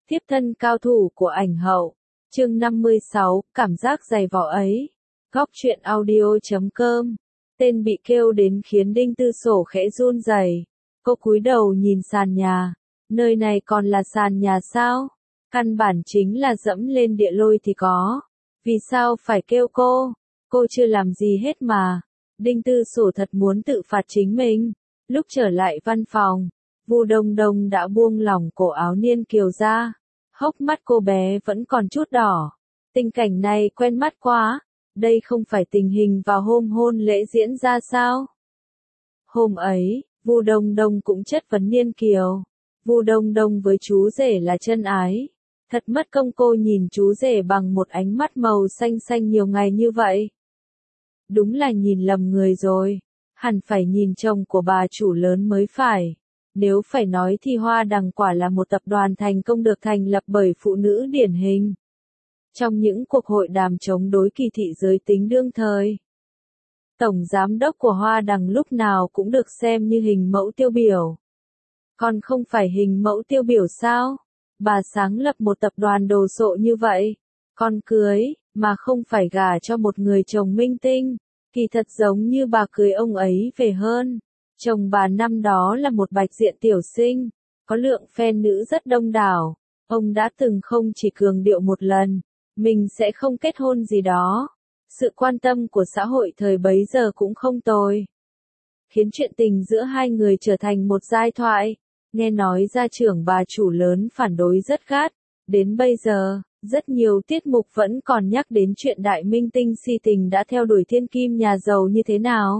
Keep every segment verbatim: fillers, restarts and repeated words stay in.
Tiếp thân cao thủ của ảnh hậu. Chương năm mươi sáu, cảm giác dày vò ấy. Góc truyện audio chấm com. Tên bị kêu đến khiến Đinh Tư Sổ khẽ run rẩy. Cô cúi đầu nhìn sàn nhà. Nơi này còn là sàn nhà sao? Căn bản chính là dẫm lên địa lôi thì có. Vì sao phải kêu cô? Cô chưa làm gì hết mà. Đinh Tư Sổ thật muốn tự phạt chính mình. Lúc trở lại văn phòng, Vu Đông Đông đã buông lỏng cổ áo Niên Kiều ra. Hốc mắt cô bé vẫn còn chút đỏ. Tình cảnh này quen mắt quá. Đây không phải tình hình vào hôm hôn lễ diễn ra sao? Hôm ấy, Vu Đông Đông cũng chất vấn Niên Kiều. Vu Đông Đông với chú rể là chân ái. Thật mất công cô nhìn chú rể bằng một ánh mắt màu xanh xanh nhiều ngày như vậy. Đúng là nhìn lầm người rồi. Hẳn phải nhìn chồng của bà chủ lớn mới phải. Nếu phải nói thì Hoa Đằng quả là một tập đoàn thành công được thành lập bởi phụ nữ điển hình. Trong những cuộc hội đàm chống đối kỳ thị giới tính đương thời, Tổng Giám đốc của Hoa Đằng lúc nào cũng được xem như hình mẫu tiêu biểu. Còn không phải hình mẫu tiêu biểu sao? Bà sáng lập một tập đoàn đồ sộ như vậy. Con cưới, mà không phải gả cho một người chồng minh tinh. Kỳ thật giống như bà cưới ông ấy về hơn. Chồng bà năm đó là một bạch diện tiểu sinh, có lượng fan nữ rất đông đảo. Ông đã từng không chỉ cường điệu một lần, mình sẽ không kết hôn gì đó. Sự quan tâm của xã hội thời bấy giờ cũng không tồi. Khiến chuyện tình giữa hai người trở thành một giai thoại. Nghe nói gia trưởng bà chủ lớn phản đối rất gắt. Đến bây giờ, rất nhiều tiết mục vẫn còn nhắc đến chuyện đại minh tinh si tình đã theo đuổi thiên kim nhà giàu như thế nào.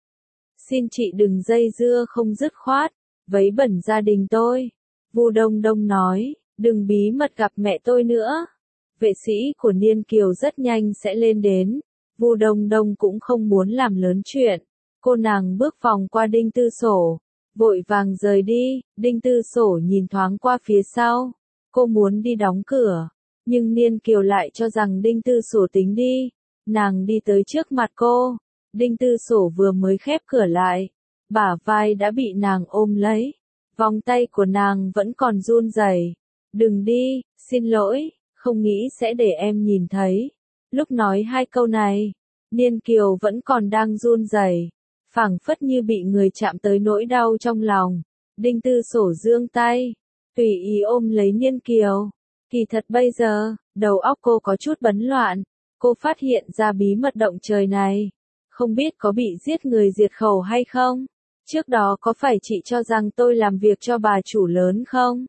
Xin chị đừng dây dưa không dứt khoát, vấy bẩn gia đình tôi. Vu Đông Đông nói, đừng bí mật gặp mẹ tôi nữa. Vệ sĩ của Niên Kiều rất nhanh sẽ lên đến. Vu Đông Đông cũng không muốn làm lớn chuyện. Cô nàng bước vòng qua Đinh Tư Sổ, vội vàng rời đi. Đinh Tư Sổ nhìn thoáng qua phía sau. Cô muốn đi đóng cửa, nhưng Niên Kiều lại cho rằng Đinh Tư Sổ tính đi. Nàng đi tới trước mặt cô. Đinh Tư Sổ vừa mới khép cửa lại, bả vai đã bị nàng ôm lấy. Vòng tay của nàng vẫn còn run rẩy. Đừng đi, xin lỗi, không nghĩ sẽ để em nhìn thấy. Lúc nói hai câu này, Niên Kiều vẫn còn đang run rẩy, phảng phất như bị người chạm tới nỗi đau trong lòng. Đinh Tư Sổ giương tay, tùy ý ôm lấy Niên Kiều. Kỳ thật bây giờ, đầu óc cô có chút bấn loạn. Cô phát hiện ra bí mật động trời này. Không biết có bị giết người diệt khẩu hay không? Trước đó có phải chị cho rằng tôi làm việc cho bà chủ lớn không?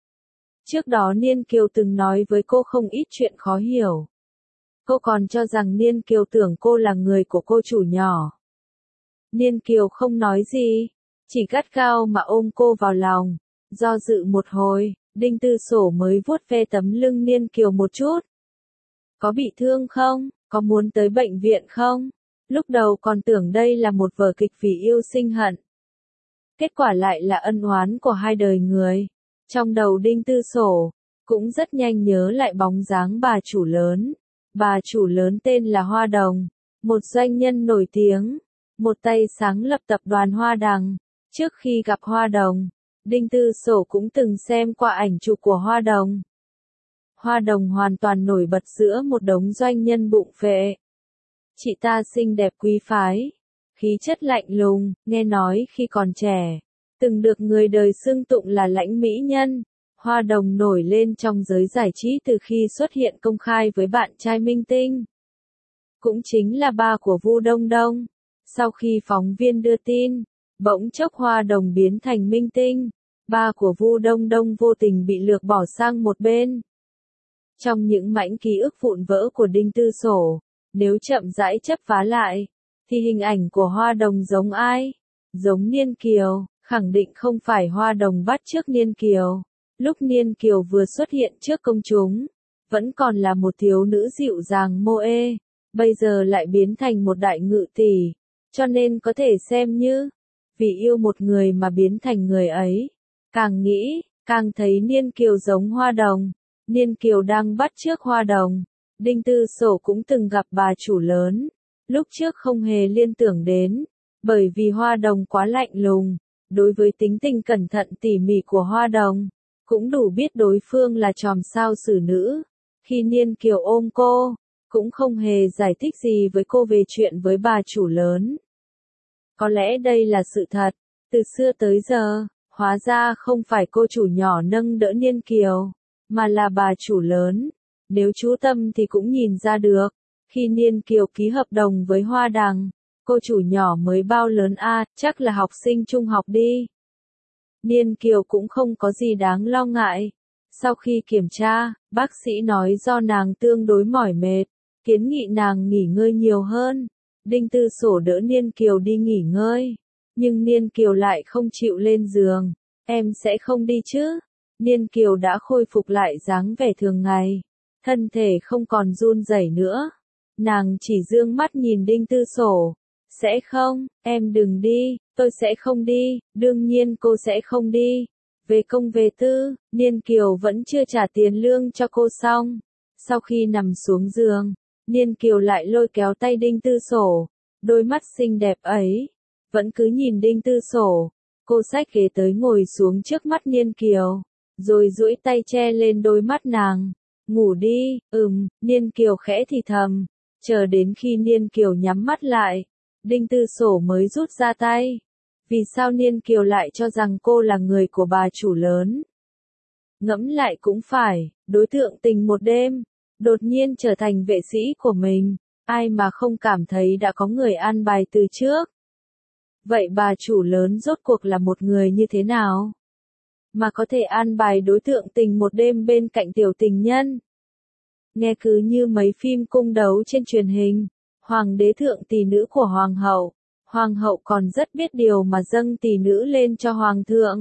Trước đó Niên Kiều từng nói với cô không ít chuyện khó hiểu. Cô còn cho rằng Niên Kiều tưởng cô là người của cô chủ nhỏ. Niên Kiều không nói gì, chỉ gắt gao mà ôm cô vào lòng. Do dự một hồi, Đinh Tư Sổ mới vuốt ve tấm lưng Niên Kiều một chút. Có bị thương không? Có muốn tới bệnh viện không? Lúc đầu còn tưởng đây là một vở kịch vì yêu sinh hận. Kết quả lại là ân oán của hai đời người. Trong đầu Đinh Tư Sổ, cũng rất nhanh nhớ lại bóng dáng bà chủ lớn. Bà chủ lớn tên là Hoa Đồng, một doanh nhân nổi tiếng, một tay sáng lập tập đoàn Hoa Đằng. Trước khi gặp Hoa Đồng, Đinh Tư Sổ cũng từng xem qua ảnh chụp của Hoa Đồng. Hoa Đồng hoàn toàn nổi bật giữa một đống doanh nhân bụng phệ. Chị ta xinh đẹp quý phái, khí chất lạnh lùng, nghe nói khi còn trẻ, từng được người đời xưng tụng là lãnh mỹ nhân. Hoa Đồng nổi lên trong giới giải trí từ khi xuất hiện công khai với bạn trai minh tinh. Cũng chính là ba của Vu Đông Đông. Sau khi phóng viên đưa tin, bỗng chốc Hoa Đồng biến thành minh tinh. Ba của Vu Đông Đông vô tình bị lược bỏ sang một bên. Trong những mảnh ký ức vụn vỡ của Đinh Tư Sổ, nếu chậm rãi chấp vá lại, thì hình ảnh của Hoa Đồng giống ai? Giống Niên Kiều, khẳng định không phải Hoa Đồng bắt chước Niên Kiều. Lúc Niên Kiều vừa xuất hiện trước công chúng, vẫn còn là một thiếu nữ dịu dàng mô ê, bây giờ lại biến thành một đại ngự tỷ, cho nên có thể xem như, vì yêu một người mà biến thành người ấy. Càng nghĩ, càng thấy Niên Kiều giống Hoa Đồng. Niên Kiều đang bắt chước Hoa Đồng. Đinh Tư Sổ cũng từng gặp bà chủ lớn. Lúc trước không hề liên tưởng đến, bởi vì Hoa Đồng quá lạnh lùng. Đối với tính tình cẩn thận tỉ mỉ của Hoa Đồng, cũng đủ biết đối phương là chòm sao xử nữ. Khi Niên Kiều ôm cô, cũng không hề giải thích gì với cô về chuyện với bà chủ lớn. Có lẽ đây là sự thật, từ xưa tới giờ, hóa ra không phải cô chủ nhỏ nâng đỡ Niên Kiều, mà là bà chủ lớn. Nếu chú tâm thì cũng nhìn ra được, khi Niên Kiều ký hợp đồng với Hoa Đằng, cô chủ nhỏ mới bao lớn a, chắc là học sinh trung học đi. Niên Kiều cũng không có gì đáng lo ngại. Sau khi kiểm tra, bác sĩ nói do nàng tương đối mỏi mệt, kiến nghị nàng nghỉ ngơi nhiều hơn. Đinh Tư Sổ đỡ Niên Kiều đi nghỉ ngơi, nhưng Niên Kiều lại không chịu lên giường. Em sẽ không đi chứ? Niên Kiều đã khôi phục lại dáng vẻ thường ngày, thân thể không còn run rẩy nữa. Nàng chỉ dương mắt nhìn Đinh Tư Sổ. Sẽ không, em đừng đi, tôi sẽ không đi, đương nhiên cô sẽ không đi. Về công về tư, Niên Kiều vẫn chưa trả tiền lương cho cô xong. Sau khi nằm xuống giường, Niên Kiều lại lôi kéo tay Đinh Tư Sổ, đôi mắt xinh đẹp ấy, vẫn cứ nhìn Đinh Tư Sổ. Cô xách ghế tới ngồi xuống trước mắt Niên Kiều, rồi duỗi tay che lên đôi mắt nàng. Ngủ đi, ừm, Niên Kiều khẽ thì thầm, chờ đến khi Niên Kiều nhắm mắt lại, Đinh Tư Sổ mới rút ra tay. Vì sao Niên Kiều lại cho rằng cô là người của bà chủ lớn? Ngẫm lại cũng phải, đối tượng tình một đêm, đột nhiên trở thành vệ sĩ của mình, ai mà không cảm thấy đã có người an bài từ trước. Vậy bà chủ lớn rốt cuộc là một người như thế nào? Mà có thể an bài đối tượng tình một đêm bên cạnh tiểu tình nhân? Nghe cứ như mấy phim cung đấu trên truyền hình, hoàng đế thượng tỷ nữ của hoàng hậu, hoàng hậu còn rất biết điều mà dâng tỷ nữ lên cho hoàng thượng.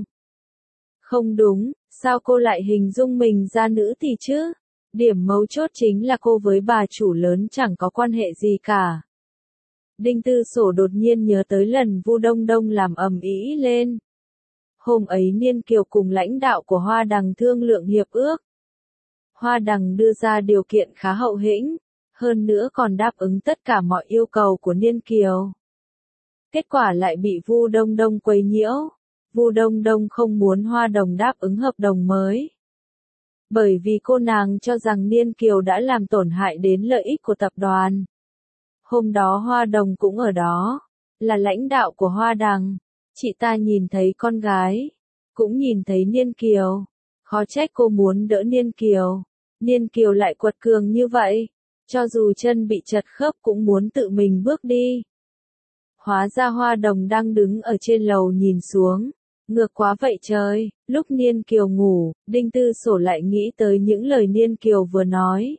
Không đúng, sao cô lại hình dung mình ra nữ tỷ chứ? Điểm mấu chốt chính là cô với bà chủ lớn chẳng có quan hệ gì cả. Đinh Tư Sổ đột nhiên nhớ tới lần Vu Đông Đông làm ầm ĩ lên. Hôm ấy Niên Kiều cùng lãnh đạo của Hoa Đằng thương lượng hiệp ước. Hoa Đằng đưa ra điều kiện khá hậu hĩnh, hơn nữa còn đáp ứng tất cả mọi yêu cầu của Niên Kiều. Kết quả lại bị Vu Đông Đông quấy nhiễu. Vu Đông Đông không muốn Hoa Đằng đáp ứng hợp đồng mới. Bởi vì cô nàng cho rằng Niên Kiều đã làm tổn hại đến lợi ích của tập đoàn. Hôm đó Hoa Đằng cũng ở đó, là lãnh đạo của Hoa Đằng. Chị ta nhìn thấy con gái, cũng nhìn thấy Niên Kiều. Khó trách cô muốn đỡ Niên Kiều. Niên Kiều lại quật cường như vậy, cho dù chân bị chật khớp cũng muốn tự mình bước đi. Hóa ra Hoa Đằng đang đứng ở trên lầu nhìn xuống. Ngược quá vậy trời, lúc Niên Kiều ngủ, Đinh Tư Sổ lại nghĩ tới những lời Niên Kiều vừa nói.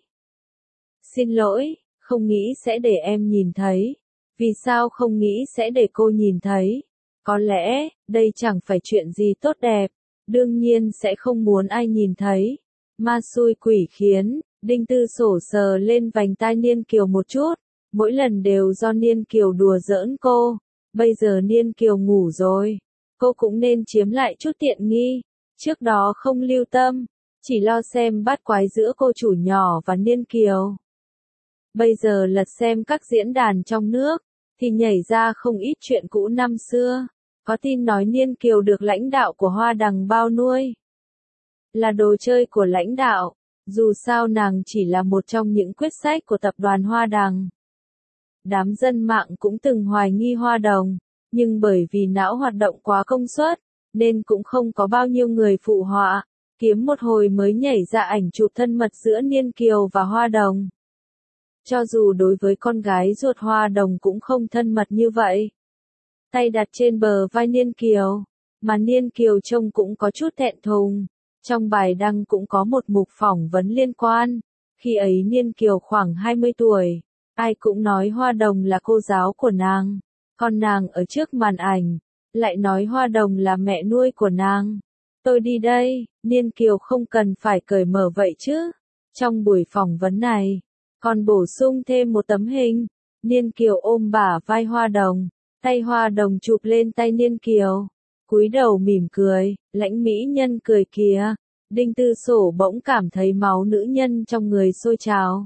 Xin lỗi, không nghĩ sẽ để em nhìn thấy. Vì sao không nghĩ sẽ để cô nhìn thấy? Có lẽ, đây chẳng phải chuyện gì tốt đẹp. Đương nhiên sẽ không muốn ai nhìn thấy. Ma xui quỷ khiến, Đinh Tư Sổ sờ lên vành tai Niên Kiều một chút. Mỗi lần đều do Niên Kiều đùa giỡn cô. Bây giờ Niên Kiều ngủ rồi, cô cũng nên chiếm lại chút tiện nghi. Trước đó không lưu tâm, chỉ lo xem bát quái giữa cô chủ nhỏ và Niên Kiều. Bây giờ lật xem các diễn đàn trong nước, thì nhảy ra không ít chuyện cũ năm xưa. Có tin nói Niên Kiều được lãnh đạo của Hoa Đằng bao nuôi. Là đồ chơi của lãnh đạo, dù sao nàng chỉ là một trong những quyết sách của tập đoàn Hoa Đằng. Đám dân mạng cũng từng hoài nghi Hoa Đằng, nhưng bởi vì não hoạt động quá công suất, nên cũng không có bao nhiêu người phụ họa, kiếm một hồi mới nhảy ra ảnh chụp thân mật giữa Niên Kiều và Hoa Đằng. Cho dù đối với con gái ruột Hoa Đằng cũng không thân mật như vậy. Tay đặt trên bờ vai Niên Kiều, mà Niên Kiều trông cũng có chút thẹn thùng. Trong bài đăng cũng có một mục phỏng vấn liên quan. Khi ấy Niên Kiều khoảng hai mươi tuổi, ai cũng nói Hoa Đằng là cô giáo của nàng. Còn nàng ở trước màn ảnh, lại nói Hoa Đằng là mẹ nuôi của nàng. Tôi đi đây, Niên Kiều không cần phải cởi mở vậy chứ. Trong buổi phỏng vấn này, còn bổ sung thêm một tấm hình. Niên Kiều ôm bả vai Hoa Đằng, tay Hoa Đằng chụp lên tay Niên Kiều. Cúi đầu mỉm cười, lãnh mỹ nhân cười kìa. Đinh Tư Sổ bỗng cảm thấy máu nữ nhân trong người sôi trào.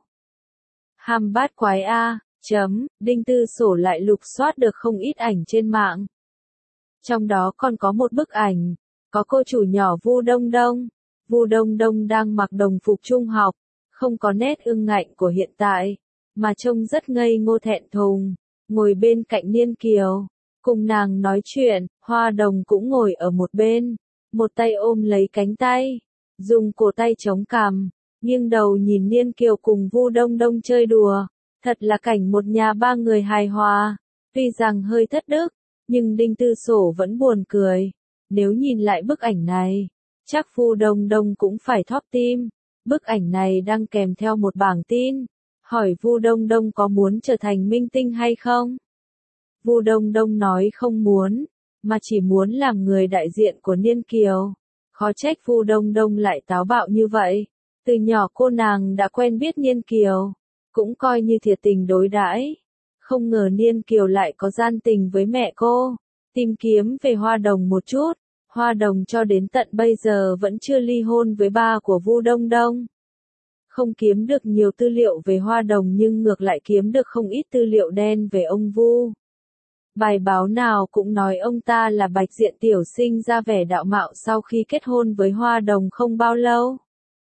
Ham bát quái a, chấm, Đinh Tư Sổ lại lục soát được không ít ảnh trên mạng. Trong đó còn có một bức ảnh, có cô chủ nhỏ Vu Đông Đông, Vu Đông Đông đang mặc đồng phục trung học, không có nét ương ngạnh của hiện tại, mà trông rất ngây ngô thẹn thùng, ngồi bên cạnh Niên Kiều, cùng nàng nói chuyện. Hoa Đồng cũng ngồi ở một bên, một tay ôm lấy cánh tay, dùng cổ tay chống cằm, nghiêng đầu nhìn Niên Kiều cùng Vu Đông Đông chơi đùa. Thật là cảnh một nhà ba người hài hòa, tuy rằng hơi thất đức, nhưng Đinh Tư Sổ vẫn buồn cười. Nếu nhìn lại bức ảnh này, chắc Vu Đông Đông cũng phải thóp tim. Bức ảnh này đăng kèm theo một bảng tin, hỏi Vu Đông Đông có muốn trở thành minh tinh hay không. Vu Đông Đông nói không muốn, mà chỉ muốn làm người đại diện của Niên Kiều. Khó trách Vu Đông Đông lại táo bạo như vậy. Từ nhỏ cô nàng đã quen biết Niên Kiều, cũng coi như thiệt tình đối đãi. Không ngờ Niên Kiều lại có gian tình với mẹ cô. Tìm kiếm về Hoa Đồng một chút, Hoa Đồng cho đến tận bây giờ vẫn chưa ly hôn với ba của Vu Đông Đông. Không kiếm được nhiều tư liệu về Hoa Đồng nhưng ngược lại kiếm được không ít tư liệu đen về ông Vu. Bài báo nào cũng nói ông ta là bạch diện tiểu sinh ra vẻ đạo mạo sau khi kết hôn với Hoa Đồng không bao lâu.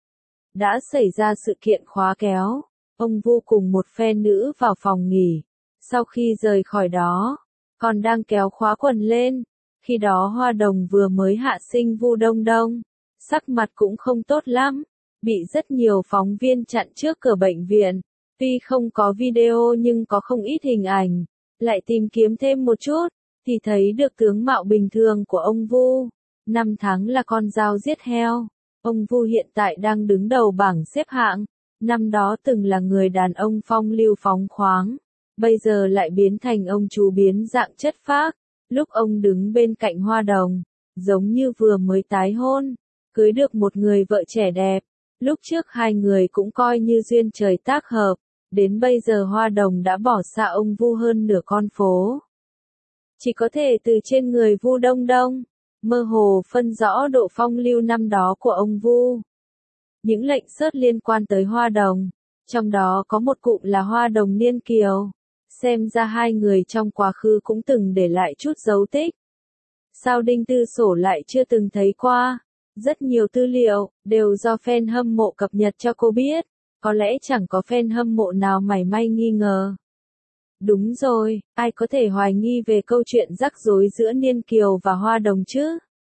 Đã xảy ra sự kiện khóa kéo, ông Vu cùng một phe nữ vào phòng nghỉ. Sau khi rời khỏi đó, còn đang kéo khóa quần lên. Khi đó Hoa Đồng vừa mới hạ sinh Vu Đông Đông, sắc mặt cũng không tốt lắm, bị rất nhiều phóng viên chặn trước cửa bệnh viện. Tuy không có video nhưng có không ít hình ảnh. Lại tìm kiếm thêm một chút, thì thấy được tướng mạo bình thường của ông Vu. Năm tháng là con dao giết heo. Ông Vu hiện tại đang đứng đầu bảng xếp hạng. Năm đó từng là người đàn ông phong lưu phóng khoáng. Bây giờ lại biến thành ông chú biến dạng chất phác. Lúc ông đứng bên cạnh Hoa Đồng, giống như vừa mới tái hôn, cưới được một người vợ trẻ đẹp. Lúc trước hai người cũng coi như duyên trời tác hợp. Đến bây giờ Hoa Đồng đã bỏ xa ông Vu hơn nửa con phố. Chỉ có thể từ trên người Vu Đông Đông, mơ hồ phân rõ độ phong lưu năm đó của ông Vu. Những lệnh search liên quan tới Hoa Đồng, trong đó có một cụm là Hoa Đồng Niên Kiều. Xem ra hai người trong quá khứ cũng từng để lại chút dấu tích. Sao Đinh Tư Sổ lại chưa từng thấy qua? Rất nhiều tư liệu, đều do fan hâm mộ cập nhật cho cô biết. Có lẽ chẳng có fan hâm mộ nào mảy may nghi ngờ. Đúng rồi, ai có thể hoài nghi về câu chuyện rắc rối giữa Niên Kiều và Hoa Đồng chứ?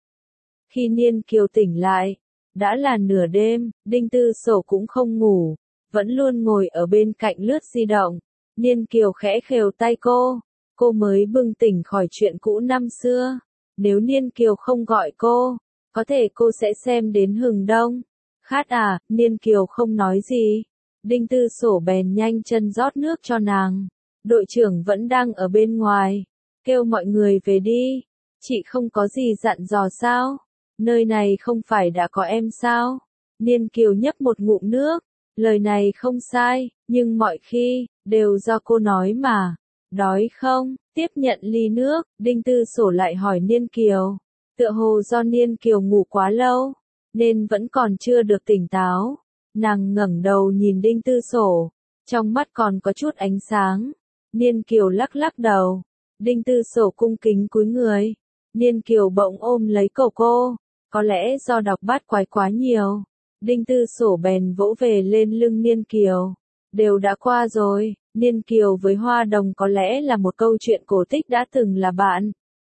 Khi Niên Kiều tỉnh lại, đã là nửa đêm, Đinh Tư Sổ cũng không ngủ, vẫn luôn ngồi ở bên cạnh lướt di động. Niên Kiều khẽ khều tay cô, cô mới bừng tỉnh khỏi chuyện cũ năm xưa. Nếu Niên Kiều không gọi cô, có thể cô sẽ xem đến hừng đông. Khát à, Niên Kiều không nói gì. Đinh Tư Sổ bèn nhanh chân rót nước cho nàng. Đội trưởng vẫn đang ở bên ngoài. Kêu mọi người về đi. Chị không có gì dặn dò sao? Nơi này không phải đã có em sao? Niên Kiều nhấp một ngụm nước. Lời này không sai, nhưng mọi khi, đều do cô nói mà. Đói không? Tiếp nhận ly nước, Đinh Tư Sổ lại hỏi Niên Kiều. Tựa hồ do Niên Kiều ngủ quá lâu, nên vẫn còn chưa được tỉnh táo. Nàng ngẩng đầu nhìn Đinh Tư Sổ, trong mắt còn có chút ánh sáng. Niên Kiều lắc lắc đầu. Đinh Tư Sổ cung kính cúi người. Niên Kiều bỗng ôm lấy cổ cô. Có lẽ do đọc bát quái quá nhiều. Đinh Tư Sổ bèn vỗ về lên lưng Niên Kiều. Đều đã qua rồi, Niên Kiều với Hoa Đồng có lẽ là một câu chuyện cổ tích đã từng là bạn.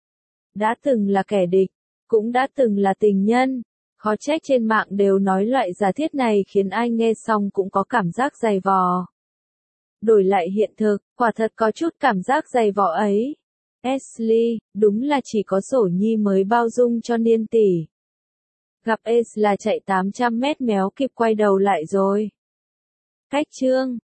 Đã từng là kẻ địch, cũng đã từng là tình nhân. Khó trách trên mạng đều nói loại giả thiết này khiến ai nghe xong cũng có cảm giác dày vò. Đổi lại hiện thực, quả thật có chút cảm giác dày vò ấy. Ashley, đúng là chỉ có Sổ Nhi mới bao dung cho Niên tỷ. Gặp Ace là chạy tám trăm mét méo kịp quay đầu lại rồi. Cách chương